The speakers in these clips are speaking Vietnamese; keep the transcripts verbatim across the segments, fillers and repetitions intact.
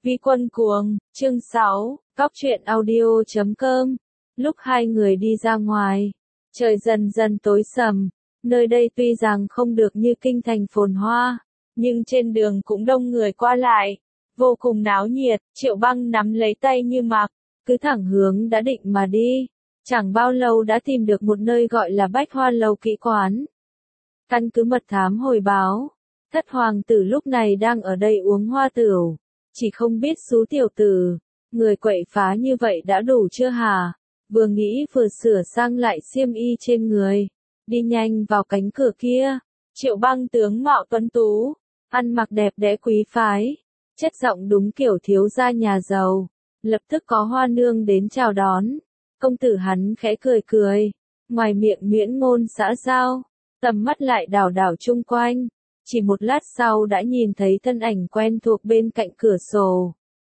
Vi Quân Cuồng, chương sáu, Cóc truyện audio chấm com. Lúc hai người đi ra ngoài, trời dần dần tối sầm, nơi đây tuy rằng không được như kinh thành phồn hoa, nhưng trên đường cũng đông người qua lại, vô cùng náo nhiệt. Triệu Băng nắm lấy tay Như Mặc, cứ thẳng hướng đã định mà đi, chẳng bao lâu đã tìm được một nơi gọi là Bách Hoa Lầu Kỹ Quán. Căn cứ mật thám hồi báo, thất hoàng tử lúc này đang ở đây uống hoa tửu, chỉ không biết số tiểu tử, người quậy phá như vậy đã đủ chưa hả? Vừa nghĩ vừa sửa sang lại xiêm y trên người, đi nhanh vào cánh cửa kia. Triệu Băng tướng mạo tuấn tú, ăn mặc đẹp đẽ quý phái, chất giọng đúng kiểu thiếu gia nhà giàu, lập tức có hoa nương đến chào đón. Công tử hắn khẽ cười cười, ngoài miệng miễn ngôn xã giao, tầm mắt lại đảo đảo chung quanh, chỉ một lát sau đã nhìn thấy thân ảnh quen thuộc bên cạnh cửa sổ.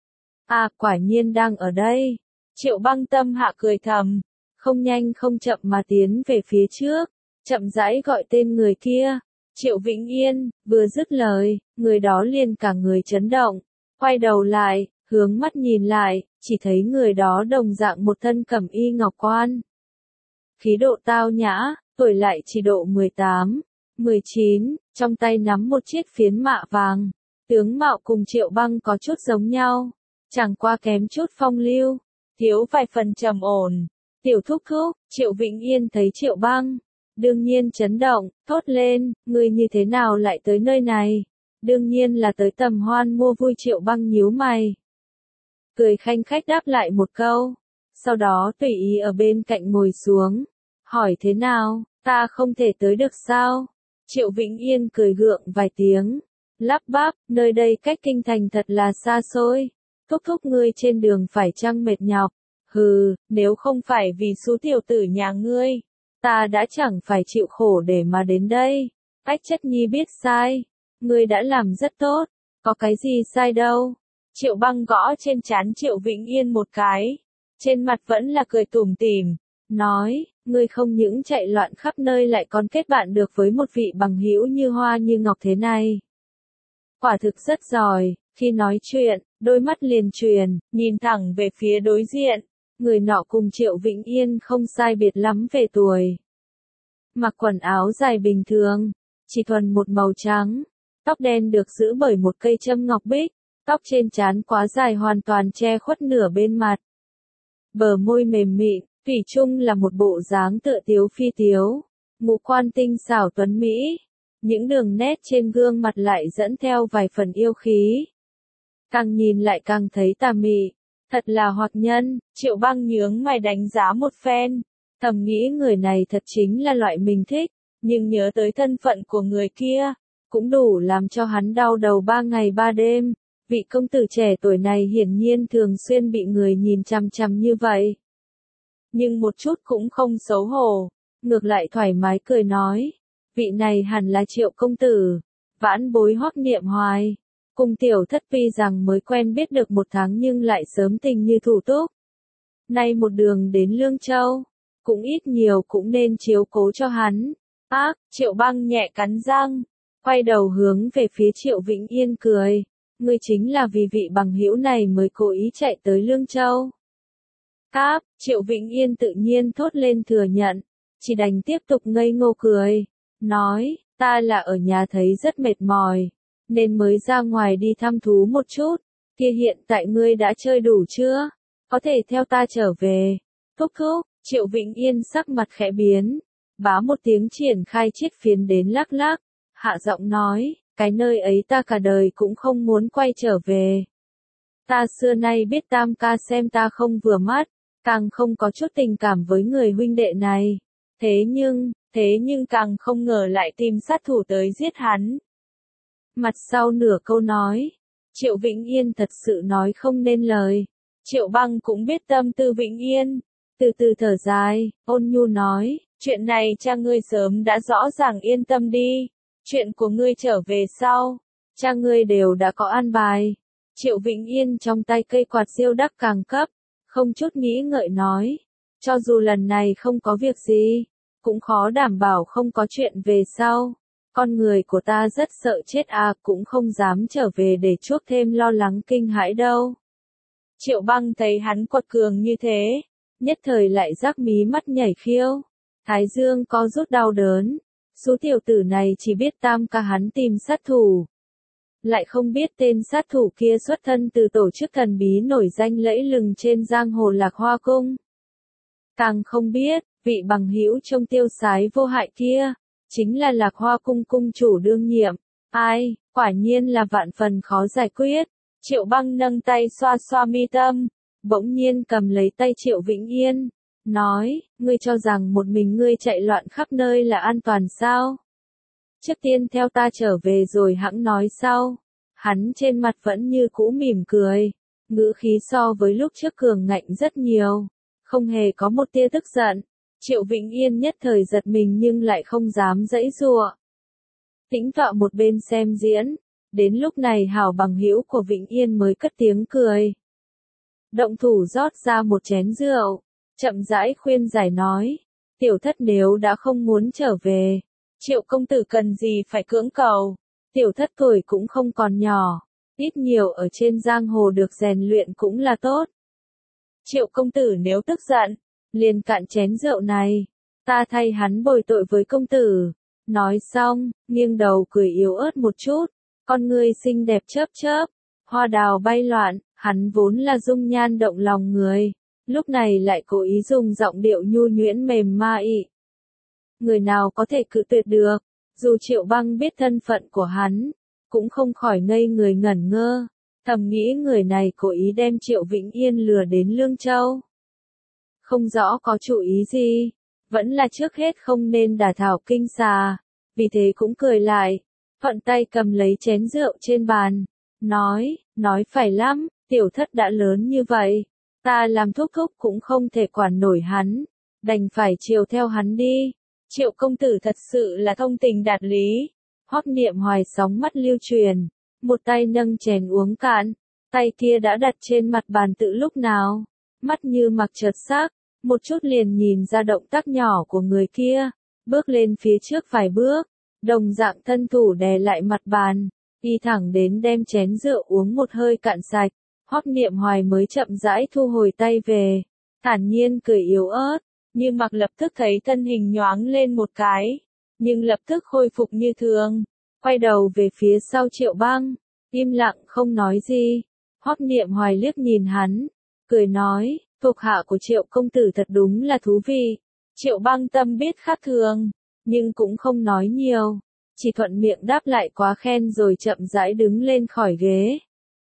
À, quả nhiên đang ở đây. Triệu Băng tâm hạ cười thầm, không nhanh không chậm mà tiến về phía trước, chậm rãi gọi tên người kia. Triệu Vĩnh Yên. Vừa dứt lời, người đó liền cả người chấn động, quay đầu lại, hướng mắt nhìn lại, chỉ thấy người đó đồng dạng một thân cẩm y ngọc quan. Khí độ tao nhã, tuổi lại chỉ độ mười tám, mười chín, trong tay nắm một chiếc phiến mạ vàng. Tướng mạo cùng Triệu Băng có chút giống nhau, chẳng qua kém chút phong lưu, thiếu vài phần trầm ổn. Tiểu thúc thúc. Triệu Vĩnh Yên thấy Triệu Băng, đương nhiên chấn động, thốt lên, người như thế nào lại tới nơi này? Đương nhiên là tới tầm hoan mua vui. Triệu Băng nhíu mày, cười khanh khách đáp lại một câu, sau đó tùy ý ở bên cạnh ngồi xuống, hỏi thế nào, ta không thể tới được sao? Triệu Vĩnh Yên cười gượng vài tiếng, lắp bắp, nơi đây cách kinh thành thật là xa xôi, thúc thúc ngươi trên đường phải chăng mệt nhọc? Hừ, nếu không phải vì số tiểu tử nhà ngươi, ta đã chẳng phải chịu khổ để mà đến đây. Ách Chất Nhi biết sai, ngươi đã làm rất tốt, có cái gì sai đâu. Triệu Băng gõ trên trán Triệu Vĩnh Yên một cái, trên mặt vẫn là cười tủm tỉm, nói, ngươi không những chạy loạn khắp nơi lại còn kết bạn được với một vị bằng hữu như hoa như ngọc thế này. Quả thực rất giỏi. Khi nói chuyện, đôi mắt liền truyền, nhìn thẳng về phía đối diện. Người nọ cùng Triệu Vĩnh Yên không sai biệt lắm về tuổi. Mặc quần áo dài bình thường, chỉ thuần một màu trắng, tóc đen được giữ bởi một cây châm ngọc bích, tóc trên trán quá dài hoàn toàn che khuất nửa bên mặt. Bờ môi mềm mịn, thủy chung là một bộ dáng tựa tiếu phi tiếu, ngũ quan tinh xảo tuấn mỹ, những đường nét trên gương mặt lại dẫn theo vài phần yêu khí. Càng nhìn lại càng thấy tà mị, thật là hoạt nhân. Triệu Băng nhướng mày đánh giá một phen, thầm nghĩ người này thật chính là loại mình thích, nhưng nhớ tới thân phận của người kia, cũng đủ làm cho hắn đau đầu ba ngày ba đêm. Vị công tử trẻ tuổi này hiển nhiên thường xuyên bị người nhìn chằm chằm như vậy, nhưng một chút cũng không xấu hổ, ngược lại thoải mái cười nói, vị này hẳn là Triệu công tử. Vãn bối Hoắc Niệm Hoài, cùng tiểu thất tuy rằng mới quen biết được một tháng nhưng lại sớm tình như thủ túc. Nay một đường đến Lương Châu, cũng ít nhiều cũng nên chiếu cố cho hắn. Ác. Triệu Băng nhẹ cắn răng, quay đầu hướng về phía Triệu Vĩnh Yên cười, ngươi chính là vì vị bằng hữu này mới cố ý chạy tới Lương Châu. Cáp. Triệu Vĩnh Yên tự nhiên thốt lên thừa nhận, chỉ đành tiếp tục ngây ngô cười, nói, ta là ở nhà thấy rất mệt mỏi, nên mới ra ngoài đi thăm thú một chút. Kia hiện tại ngươi đã chơi đủ chưa? Có thể theo ta trở về. Thúc thúc. Triệu Vĩnh Yên sắc mặt khẽ biến, bá một tiếng triển khai chiếc phiến đến lắc lắc, hạ giọng nói, cái nơi ấy ta cả đời cũng không muốn quay trở về. Ta xưa nay biết Tam ca xem ta không vừa mắt, càng không có chút tình cảm với người huynh đệ này. Thế nhưng, thế nhưng càng không ngờ lại tìm sát thủ tới giết hắn. Mặt sau nửa câu nói, Triệu Vĩnh Yên thật sự nói không nên lời. Triệu Băng cũng biết tâm tư Vĩnh Yên, từ từ thở dài, ôn nhu nói, chuyện này cha ngươi sớm đã rõ ràng, yên tâm đi, chuyện của ngươi trở về sau, cha ngươi đều đã có an bài. Triệu Vĩnh Yên trong tay cây quạt diêu đắc càng cấp, không chút nghĩ ngợi nói, cho dù lần này không có việc gì, cũng khó đảm bảo không có chuyện về sau. Con người của ta rất sợ chết à, cũng không dám trở về để chuốc thêm lo lắng kinh hãi đâu. Triệu Băng thấy hắn quật cường như thế, nhất thời lại giác mí mắt nhảy khiêu. Thái dương có rút đau đớn. Số tiểu tử này chỉ biết tam ca hắn tìm sát thủ. Lại không biết tên sát thủ kia xuất thân từ tổ chức thần bí nổi danh lẫy lừng trên giang hồ Lạc Hoa Cung. Càng không biết, vị bằng hữu trông tiêu sái vô hại kia, chính là Lạc Hoa Cung cung chủ đương nhiệm. Ai, quả nhiên là vạn phần khó giải quyết. Triệu Băng nâng tay xoa xoa mi tâm, bỗng nhiên cầm lấy tay Triệu Vĩnh Yên, nói, ngươi cho rằng một mình ngươi chạy loạn khắp nơi là an toàn sao? Trước tiên theo ta trở về rồi hẵng nói sau. Hắn trên mặt vẫn như cũ mỉm cười, ngữ khí so với lúc trước cường ngạnh rất nhiều, không hề có một tia tức giận. Triệu Vĩnh Yên nhất thời giật mình nhưng lại không dám giãy giụa. Tĩnh tọa một bên xem diễn, đến lúc này hảo bằng hữu của Vĩnh Yên mới cất tiếng cười. Động thủ rót ra một chén rượu, chậm rãi khuyên giải nói, tiểu thất nếu đã không muốn trở về, Triệu công tử cần gì phải cưỡng cầu, tiểu thất tuổi cũng không còn nhỏ, ít nhiều ở trên giang hồ được rèn luyện cũng là tốt. Triệu công tử nếu tức giận, liền cạn chén rượu này, ta thay hắn bồi tội với công tử. Nói xong, nghiêng đầu cười yếu ớt một chút, con ngươi xinh đẹp chớp chớp, hoa đào bay loạn, hắn vốn là dung nhan động lòng người, lúc này lại cố ý dùng giọng điệu nhu nhuyễn mềm ma ị. Người nào có thể cự tuyệt được, dù Triệu Băng biết thân phận của hắn, cũng không khỏi ngây người ngẩn ngơ, thầm nghĩ người này cố ý đem Triệu Vĩnh Yên lừa đến Lương Châu. Không rõ có chủ ý gì, vẫn là trước hết không nên đả thảo kinh xà, vì thế cũng cười lại, thuận tay cầm lấy chén rượu trên bàn, nói, nói phải lắm, tiểu thất đã lớn như vậy, ta làm thúc thúc cũng không thể quản nổi hắn, đành phải chiều theo hắn đi. Triệu công tử thật sự là thông tình đạt lý. Hoắc Niệm Hoài sóng mắt lưu truyền, một tay nâng chén uống cạn, tay kia đã đặt trên mặt bàn tự lúc nào, mắt như mặc chợt sắc, một chút liền nhìn ra động tác nhỏ của người kia, bước lên phía trước vài bước, đồng dạng thân thủ đè lại mặt bàn, đi thẳng đến đem chén rượu uống một hơi cạn sạch. Hoắc Niệm Hoài mới chậm rãi thu hồi tay về, thản nhiên cười yếu ớt, nhưng mặc lập tức thấy thân hình nhoáng lên một cái, nhưng lập tức khôi phục như thường, quay đầu về phía sau Triệu Băng, im lặng không nói gì. Hoắc Niệm Hoài liếc nhìn hắn, cười nói, thuộc hạ của Triệu công tử thật đúng là thú vị. Triệu Băng tâm biết khác thường, nhưng cũng không nói nhiều, chỉ thuận miệng đáp lại quá khen rồi chậm rãi đứng lên khỏi ghế.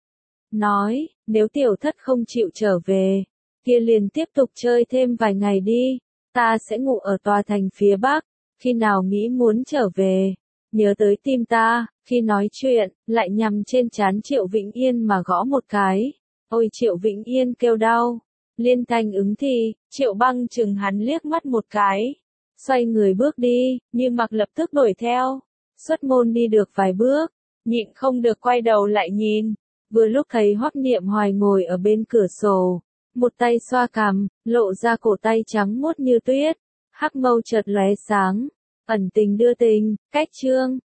Nói, nếu tiểu thất không chịu trở về, kia liền tiếp tục chơi thêm vài ngày đi, ta sẽ ngủ ở tòa thành phía Bắc, khi nào nghĩ muốn trở về, nhớ tới tim ta. Khi nói chuyện, lại nhằm trên trán Triệu Vĩnh Yên mà gõ một cái, ôi Triệu Vĩnh Yên kêu đau, liên thanh ứng thì, Triệu Băng chừng hắn liếc mắt một cái, xoay người bước đi, nhưng mặc lập tức đuổi theo, xuất môn đi được vài bước, nhịn không được quay đầu lại nhìn, vừa lúc thấy Hoắc Niệm Hoài ngồi ở bên cửa sổ, một tay xoa cằm, lộ ra cổ tay trắng muốt như tuyết, hắc mâu chợt lóe sáng, ẩn tình đưa tình, cách chương.